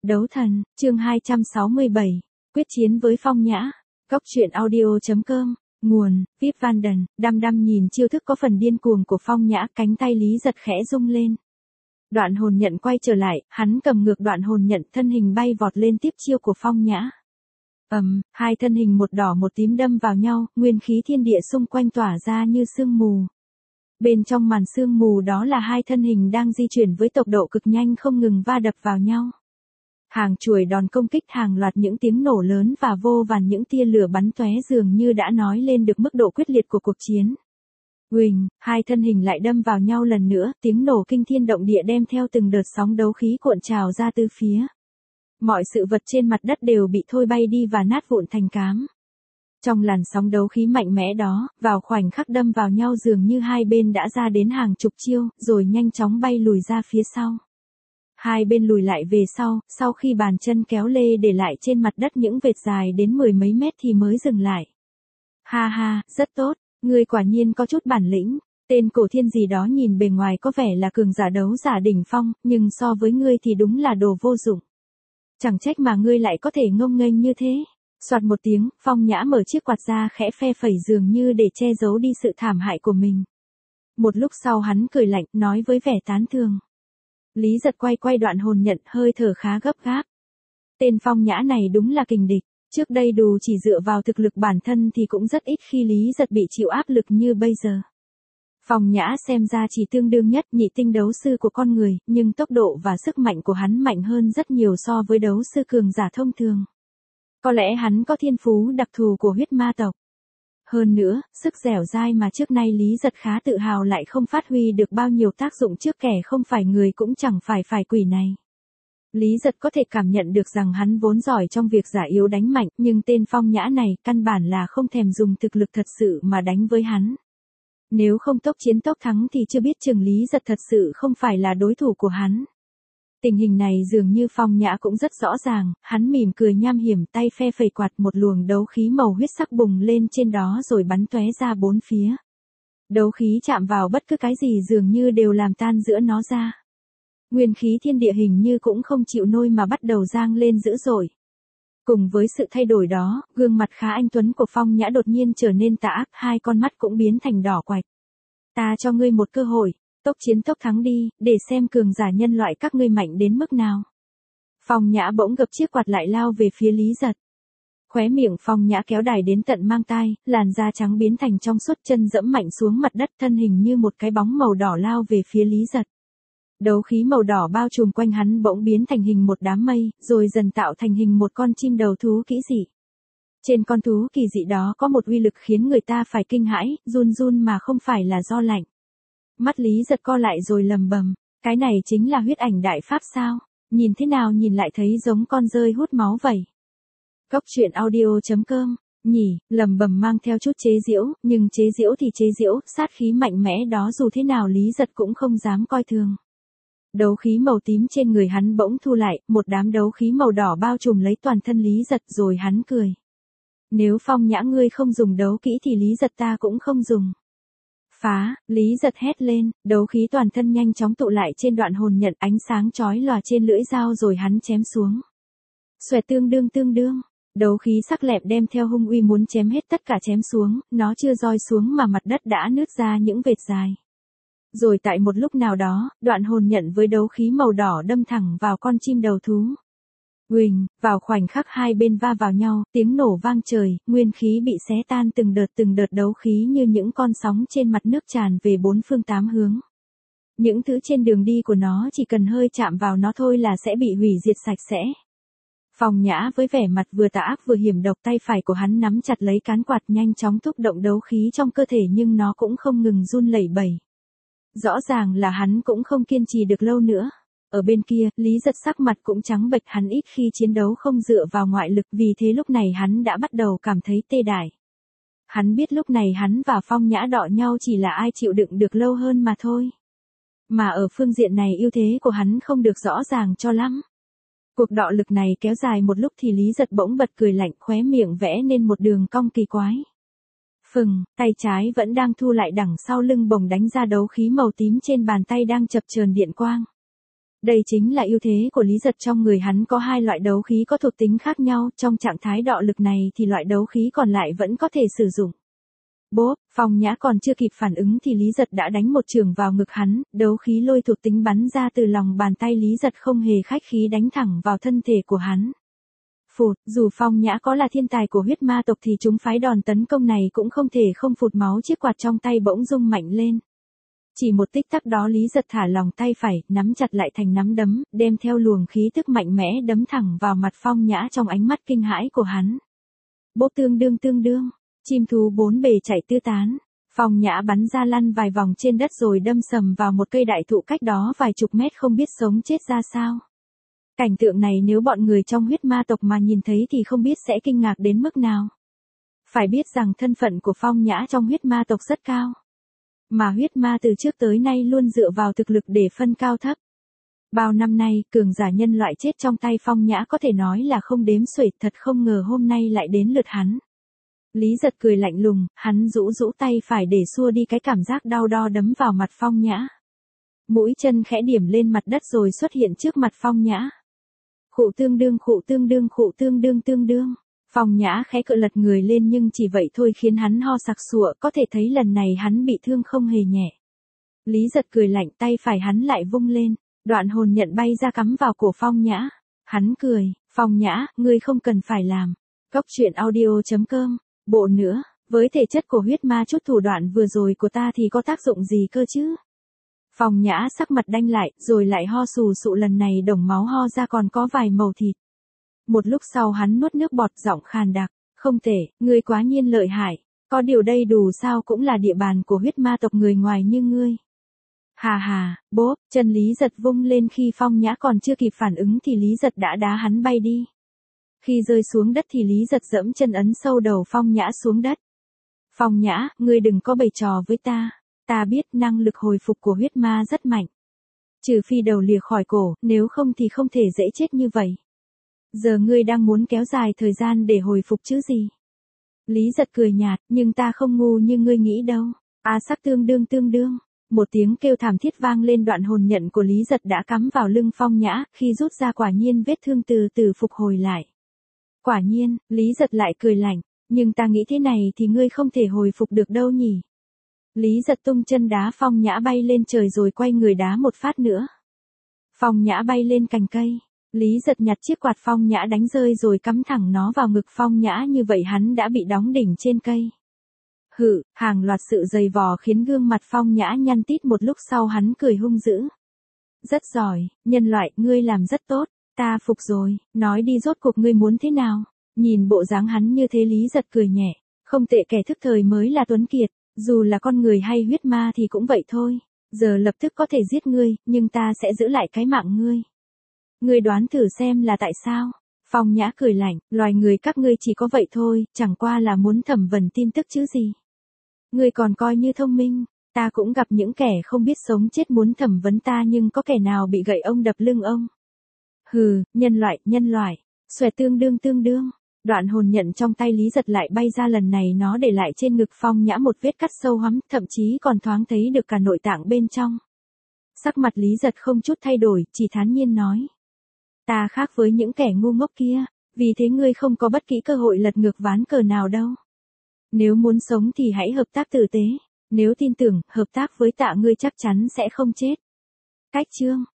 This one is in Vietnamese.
Đấu thần, chương 267. Quyết chiến với Phong Nhã. Góc truyện audio.com. Nguồn, Vip Vanden. Đăm đăm nhìn chiêu thức có phần điên cuồng của Phong Nhã, cánh tay Lý Giật khẽ rung lên. Đoạn hồn nhận quay trở lại, hắn cầm ngược đoạn hồn nhận, thân hình bay vọt lên tiếp chiêu của Phong Nhã. Hai thân hình một đỏ một tím đâm vào nhau, nguyên khí thiên địa xung quanh tỏa ra như sương mù. Bên trong màn sương mù đó là hai thân hình đang di chuyển với tốc độ cực nhanh không ngừng va đập vào nhau. Hàng chuỗi đòn công kích, hàng loạt những tiếng nổ lớn và vô vàn những tia lửa bắn tóe dường như đã nói lên được mức độ quyết liệt của cuộc chiến. Huỳnh, hai thân hình lại đâm vào nhau lần nữa, tiếng nổ kinh thiên động địa đem theo từng đợt sóng đấu khí cuộn trào ra từ phía. Mọi sự vật trên mặt đất đều bị thôi bay đi và nát vụn thành cám. Trong làn sóng đấu khí mạnh mẽ đó, vào khoảnh khắc đâm vào nhau dường như hai bên đã ra đến hàng chục chiêu, rồi nhanh chóng bay lùi ra phía sau. Hai bên lùi lại về sau khi bàn chân kéo lê để lại trên mặt đất những vệt dài đến mười mấy mét thì mới dừng lại. Ha ha, rất tốt, ngươi quả nhiên có chút bản lĩnh. Tên cổ thiên gì đó nhìn bề ngoài có vẻ là cường giả đấu giả đỉnh phong, nhưng so với ngươi thì đúng là đồ vô dụng. Chẳng trách mà ngươi lại có thể ngông nghênh như thế. Soạt một tiếng, Phong Nhã mở chiếc quạt ra khẽ phe phẩy dường như để che giấu đi sự thảm hại của mình. Một lúc sau hắn cười lạnh, nói với vẻ tán thường. Lý Giật quay đoạn hồn nhận, hơi thở khá gấp gáp. Tên Phong Nhã này đúng là kình địch, trước đây dù chỉ dựa vào thực lực bản thân thì cũng rất ít khi Lý Giật bị chịu áp lực như bây giờ. Phong Nhã xem ra chỉ tương đương nhất nhị tinh đấu sư của con người, nhưng tốc độ và sức mạnh của hắn mạnh hơn rất nhiều so với đấu sư cường giả thông thường. Có lẽ hắn có thiên phú đặc thù của huyết ma tộc. Hơn nữa, sức dẻo dai mà trước nay Lý Giật khá tự hào lại không phát huy được bao nhiêu tác dụng trước kẻ không phải người cũng chẳng phải quỷ này. Lý Giật có thể cảm nhận được rằng hắn vốn giỏi trong việc giả yếu đánh mạnh, nhưng tên Phong Nhã này căn bản là không thèm dùng thực lực thật sự mà đánh với hắn. Nếu không tốc chiến tốc thắng thì chưa biết chừng Lý Giật thật sự không phải là đối thủ của hắn. Tình hình này dường như Phong Nhã cũng rất rõ ràng, hắn mỉm cười nham hiểm, tay phe phẩy quạt, một luồng đấu khí màu huyết sắc bùng lên trên đó rồi bắn tóe ra bốn phía. Đấu khí chạm vào bất cứ cái gì dường như đều làm tan giữa nó ra. Nguyên khí thiên địa hình như cũng không chịu nôi mà bắt đầu giang lên dữ dội. Cùng với sự thay đổi đó, gương mặt khá anh tuấn của Phong Nhã đột nhiên trở nên tà ác, hai con mắt cũng biến thành đỏ quạch. Ta cho ngươi một cơ hội. Tốc chiến tốc thắng đi, để xem cường giả nhân loại các ngươi mạnh đến mức nào. Phong Nhã bỗng gập chiếc quạt lại lao về phía Lý Giật. Khóe miệng Phong Nhã kéo dài đến tận mang tai, làn da trắng biến thành trong suốt, chân dẫm mạnh xuống mặt đất, thân hình như một cái bóng màu đỏ lao về phía Lý Giật. Đấu khí màu đỏ bao trùm quanh hắn bỗng biến thành hình một đám mây, rồi dần tạo thành hình một con chim đầu thú kỳ dị. Trên con thú kỳ dị đó có một uy lực khiến người ta phải kinh hãi, run run mà không phải là do lạnh. Mắt Lý Giật co lại rồi lầm bầm, cái này chính là huyết ảnh đại pháp sao? Nhìn thế nào nhìn lại thấy giống con dơi hút máu vậy. Góc truyện audio.com, nhỉ, lầm bầm mang theo chút chế giễu, nhưng chế giễu thì chế giễu, sát khí mạnh mẽ đó dù thế nào Lý Giật cũng không dám coi thường. Đấu khí màu tím trên người hắn bỗng thu lại, một đám đấu khí màu đỏ bao trùm lấy toàn thân Lý Giật rồi hắn cười. Nếu Phong Nhã ngươi không dùng đấu kỹ thì Lý Giật ta cũng không dùng. Phá, Lý Giật hét lên, đấu khí toàn thân nhanh chóng tụ lại trên đoạn hồn nhận, ánh sáng chói lòa trên lưỡi dao rồi hắn chém xuống. Xoẹt tương đương, đấu khí sắc lẹm đem theo hung uy muốn chém hết tất cả chém xuống, nó chưa roi xuống mà mặt đất đã nứt ra những vệt dài. Rồi tại một lúc nào đó, đoạn hồn nhận với đấu khí màu đỏ đâm thẳng vào con chim đầu thú. Huỳnh, vào khoảnh khắc hai bên va vào nhau, tiếng nổ vang trời, nguyên khí bị xé tan từng đợt đấu khí như những con sóng trên mặt nước tràn về bốn phương tám hướng. Những thứ trên đường đi của nó chỉ cần hơi chạm vào nó thôi là sẽ bị hủy diệt sạch sẽ. Phong Nhã với vẻ mặt vừa tà ác vừa hiểm độc, tay phải của hắn nắm chặt lấy cán quạt nhanh chóng thúc động đấu khí trong cơ thể nhưng nó cũng không ngừng run lẩy bẩy. Rõ ràng là hắn cũng không kiên trì được lâu nữa. Ở bên kia, Lý Giật sắc mặt cũng trắng bệch, hắn ít khi chiến đấu không dựa vào ngoại lực, vì thế lúc này hắn đã bắt đầu cảm thấy tê dại. Hắn biết lúc này hắn và Phong Nhã đọ nhau chỉ là ai chịu đựng được lâu hơn mà thôi. Mà ở phương diện này ưu thế của hắn không được rõ ràng cho lắm. Cuộc đọ lực này kéo dài một lúc thì Lý Giật bỗng bật cười lạnh, khóe miệng vẽ nên một đường cong kỳ quái. Phừng, tay trái vẫn đang thu lại đằng sau lưng bồng đánh ra đấu khí màu tím trên bàn tay đang chập chờn điện quang. Đây chính là ưu thế của Lý Giật, trong người hắn có hai loại đấu khí có thuộc tính khác nhau, trong trạng thái đọ lực này thì loại đấu khí còn lại vẫn có thể sử dụng. Bốp, Phong Nhã còn chưa kịp phản ứng thì Lý Giật đã đánh một chưởng vào ngực hắn, đấu khí lôi thuộc tính bắn ra từ lòng bàn tay Lý Giật không hề khách khí đánh thẳng vào thân thể của hắn. Phụt, dù Phong Nhã có là thiên tài của huyết ma tộc thì chúng phái đòn tấn công này cũng không thể không phụt máu, chiếc quạt trong tay bỗng rung mạnh lên. Chỉ một tích tắc đó Lý Giật thả lòng tay phải, nắm chặt lại thành nắm đấm, đem theo luồng khí tức mạnh mẽ đấm thẳng vào mặt Phong Nhã trong ánh mắt kinh hãi của hắn. Bốp, tương đương, chim thú bốn bề chạy tứ tán. Phong Nhã bắn ra lăn vài vòng trên đất rồi đâm sầm vào một cây đại thụ cách đó vài chục mét, không biết sống chết ra sao. Cảnh tượng này nếu bọn người trong huyết ma tộc mà nhìn thấy thì không biết sẽ kinh ngạc đến mức nào. Phải biết rằng thân phận của Phong Nhã trong huyết ma tộc rất cao. Mà huyết ma từ trước tới nay luôn dựa vào thực lực để phân cao thấp. Bao năm nay, cường giả nhân loại chết trong tay Phong Nhã có thể nói là không đếm xuể, thật không ngờ hôm nay lại đến lượt hắn. Lý Giật cười lạnh lùng, hắn rũ tay phải để xua đi cái cảm giác đau đo đấm vào mặt Phong Nhã. Mũi chân khẽ điểm lên mặt đất rồi xuất hiện trước mặt Phong Nhã. Khụ tương đương. Phong Nhã khẽ cựa lật người lên nhưng chỉ vậy thôi khiến hắn ho sặc sụa, có thể thấy lần này hắn bị thương không hề nhẹ. Lý Giật cười lạnh, tay phải hắn lại vung lên, đoạn hồn nhận bay ra cắm vào cổ Phong Nhã. Hắn cười, Phong Nhã, ngươi không cần phải làm. Cốc truyện audio.com, bộ nữa, với thể chất của huyết ma chút thủ đoạn vừa rồi của ta thì có tác dụng gì cơ chứ? Phong Nhã sắc mặt đanh lại, rồi lại ho sù sụ, lần này đồng máu ho ra còn có vài màu thịt. Một lúc sau hắn nuốt nước bọt, giọng khàn đặc, không thể, ngươi quá nhiên lợi hại, có điều đây đủ sao cũng là địa bàn của huyết ma tộc người ngoài như ngươi. Hà, bốp, chân Lý Giật vung lên, khi Phong Nhã còn chưa kịp phản ứng thì Lý Giật đã đá hắn bay đi. Khi rơi xuống đất thì Lý Giật giẫm chân ấn sâu đầu Phong Nhã xuống đất. Phong Nhã, ngươi đừng có bày trò với ta. Ta biết năng lực hồi phục của huyết ma rất mạnh. Trừ phi đầu lìa khỏi cổ, nếu không thì không thể dễ chết như vậy. Giờ ngươi đang muốn kéo dài thời gian để hồi phục chứ gì? Lý Giật cười nhạt, nhưng ta không ngu như ngươi nghĩ đâu. Sắc tương đương. Một tiếng kêu thảm thiết vang lên, đoạn hồn nhận của Lý Giật đã cắm vào lưng Phong Nhã, khi rút ra quả nhiên vết thương từ từ phục hồi lại. Quả nhiên, Lý Giật lại cười lạnh, nhưng ta nghĩ thế này thì ngươi không thể hồi phục được đâu nhỉ. Lý Giật tung chân đá Phong Nhã bay lên trời rồi quay người đá một phát nữa. Phong Nhã bay lên cành cây. Lý Giật nhặt chiếc quạt Phong Nhã đánh rơi rồi cắm thẳng nó vào ngực Phong Nhã, như vậy hắn đã bị đóng đỉnh trên cây. Hàng loạt sự giày vò khiến gương mặt Phong Nhã nhăn tít, một lúc sau hắn cười hung dữ. Rất giỏi, nhân loại, ngươi làm rất tốt, ta phục rồi, nói đi rốt cuộc ngươi muốn thế nào? Nhìn bộ dáng hắn như thế Lý Giật cười nhẹ, không tệ, kẻ thức thời mới là tuấn kiệt, dù là con người hay huyết ma thì cũng vậy thôi, giờ lập tức có thể giết ngươi, nhưng ta sẽ giữ lại cái mạng ngươi. Ngươi đoán thử xem là tại sao? Phong Nhã cười lạnh, loài người các ngươi chỉ có vậy thôi, chẳng qua là muốn thẩm vấn tin tức chứ gì. Ngươi còn coi như thông minh, ta cũng gặp những kẻ không biết sống chết muốn thẩm vấn ta nhưng có kẻ nào bị gậy ông đập lưng ông. Nhân loại, xòe tương đương. Đoạn hồn nhận trong tay Lý Giật lại bay ra, lần này nó để lại trên ngực Phong Nhã một vết cắt sâu hoắm, thậm chí còn thoáng thấy được cả nội tạng bên trong. Sắc mặt Lý Giật không chút thay đổi, chỉ thản nhiên nói. Ta khác với những kẻ ngu ngốc kia, vì thế ngươi không có bất kỳ cơ hội lật ngược ván cờ nào đâu. Nếu muốn sống thì hãy hợp tác tử tế, nếu tin tưởng, hợp tác với ta ngươi chắc chắn sẽ không chết. Cách chương